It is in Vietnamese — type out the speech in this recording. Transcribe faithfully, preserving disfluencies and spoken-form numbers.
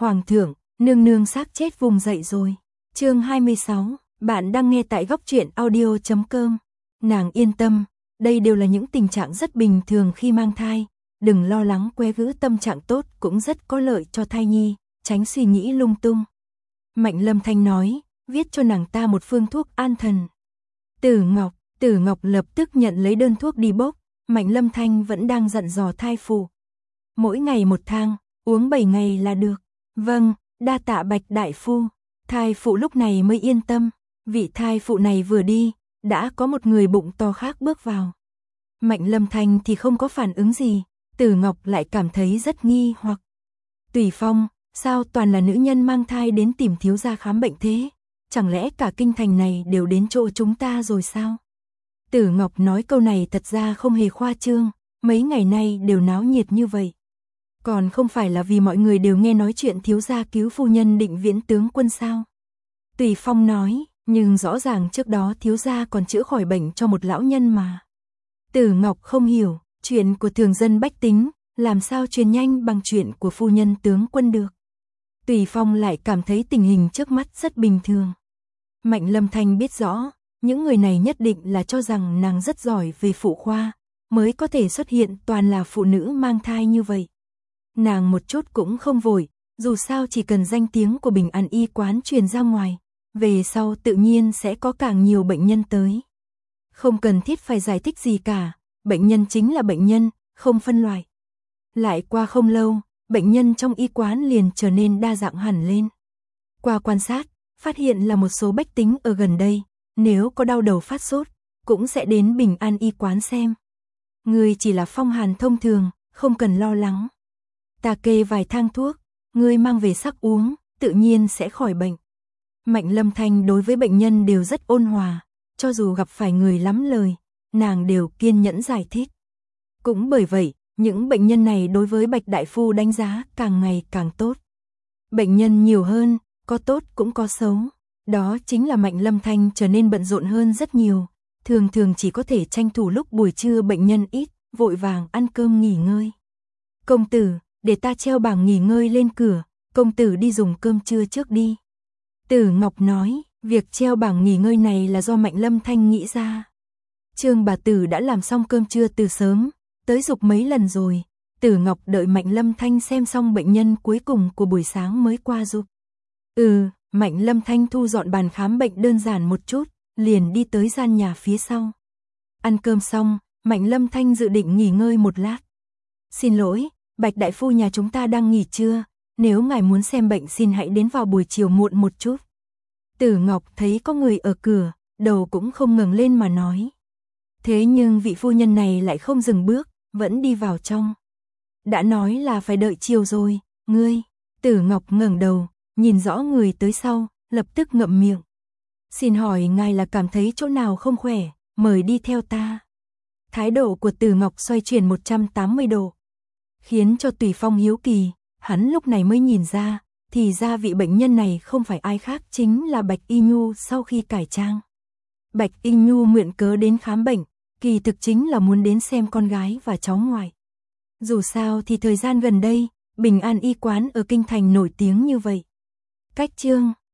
Hoàng thượng, nương nương xác chết vùng dậy rồi. Chương hai mươi sáu, bạn đang nghe tại góc truyện audio chấm com. Nàng yên tâm, đây đều là những tình trạng rất bình thường khi mang thai, đừng lo lắng, quế gữ tâm trạng tốt cũng rất có lợi cho thai nhi, tránh suy nghĩ lung tung. Mạnh Lâm Thanh nói, viết cho nàng ta một phương thuốc an thần. Tử Ngọc, Tử Ngọc lập tức nhận lấy đơn thuốc đi bốc, Mạnh Lâm Thanh vẫn đang dặn dò thai phụ. Mỗi ngày một thang, uống bảy ngày là được. Vâng, đa tạ Bạch đại phu. Thai phụ lúc này mới yên tâm, vị thai phụ này vừa đi, đã có một người bụng to khác bước vào. Mạnh Lâm Thanh thì không có phản ứng gì, Tử Ngọc lại cảm thấy rất nghi hoặc. Tùy Phong, sao toàn là nữ nhân mang thai đến tìm thiếu gia khám bệnh thế? Chẳng lẽ cả kinh thành này đều đến chỗ chúng ta rồi sao? Tử Ngọc nói câu này thật ra không hề khoa trương, mấy ngày nay đều náo nhiệt như vậy. Còn không phải là vì mọi người đều nghe nói chuyện thiếu gia cứu phu nhân Định Viễn tướng quân sao? Tùy Phong nói, nhưng rõ ràng trước đó thiếu gia còn chữa khỏi bệnh cho một lão nhân mà. Tử Ngọc không hiểu, chuyện của thường dân bách tính, làm sao truyền nhanh bằng chuyện của phu nhân tướng quân được. Tùy Phong lại cảm thấy tình hình trước mắt rất bình thường. Mạnh Lâm Thanh biết rõ, những người này nhất định là cho rằng nàng rất giỏi về phụ khoa, mới có thể xuất hiện toàn là phụ nữ mang thai như vậy. Nàng một chút cũng không vội, dù sao chỉ cần danh tiếng của Bình An y quán truyền ra ngoài, về sau tự nhiên sẽ có càng nhiều bệnh nhân tới. Không cần thiết phải giải thích gì cả, bệnh nhân chính là bệnh nhân, không phân loại. Lại qua không lâu, bệnh nhân trong y quán liền trở nên đa dạng hẳn lên. Qua quan sát, phát hiện là một số bách tính ở gần đây, nếu có đau đầu phát sốt, cũng sẽ đến Bình An y quán xem. Ngươi chỉ là phong hàn thông thường, không cần lo lắng. Ta kê vài thang thuốc, ngươi mang về sắc uống, tự nhiên sẽ khỏi bệnh. Mạnh Lâm Thanh đối với bệnh nhân đều rất ôn hòa, cho dù gặp phải người lắm lời, nàng đều kiên nhẫn giải thích. Cũng bởi vậy, những bệnh nhân này đối với Bạch đại phu đánh giá càng ngày càng tốt. Bệnh nhân nhiều hơn, có tốt cũng có xấu. Đó chính là Mạnh Lâm Thanh trở nên bận rộn hơn rất nhiều, thường thường chỉ có thể tranh thủ lúc buổi trưa bệnh nhân ít, vội vàng ăn cơm nghỉ ngơi. Công tử, để ta treo bảng nghỉ ngơi lên cửa, công tử đi dùng cơm trưa trước đi. Tử Ngọc nói, việc treo bảng nghỉ ngơi này là do Mạnh Lâm Thanh nghĩ ra. Trương bà tử đã làm xong cơm trưa từ sớm, tới dục mấy lần rồi. Tử Ngọc đợi Mạnh Lâm Thanh xem xong bệnh nhân cuối cùng của buổi sáng mới qua dục. Ừ, Mạnh Lâm Thanh thu dọn bàn khám bệnh đơn giản một chút, liền đi tới gian nhà phía sau. Ăn cơm xong, Mạnh Lâm Thanh dự định nghỉ ngơi một lát. Xin lỗi, Bạch đại phu nhà chúng ta đang nghỉ trưa, nếu ngài muốn xem bệnh xin hãy đến vào buổi chiều muộn một chút. Tử Ngọc thấy có người ở cửa, đầu cũng không ngẩng lên mà nói. Thế nhưng vị phu nhân này lại không dừng bước, vẫn đi vào trong. Đã nói là phải đợi chiều rồi, ngươi. Tử Ngọc ngẩng đầu, nhìn rõ người tới sau, lập tức ngậm miệng. Xin hỏi ngài là cảm thấy chỗ nào không khỏe, mời đi theo ta. Thái độ của Tử Ngọc xoay chuyển một trăm tám mươi độ, khiến cho Tùy Phong hiếu kỳ, hắn lúc này mới nhìn ra, thì ra vị bệnh nhân này không phải ai khác chính là Bạch Y Nhu sau khi cải trang. Bạch Y Nhu mượn cớ đến khám bệnh, kỳ thực chính là muốn đến xem con gái và cháu ngoại. Dù sao thì thời gian gần đây, Bình An y quán ở kinh thành nổi tiếng như vậy. Cách chương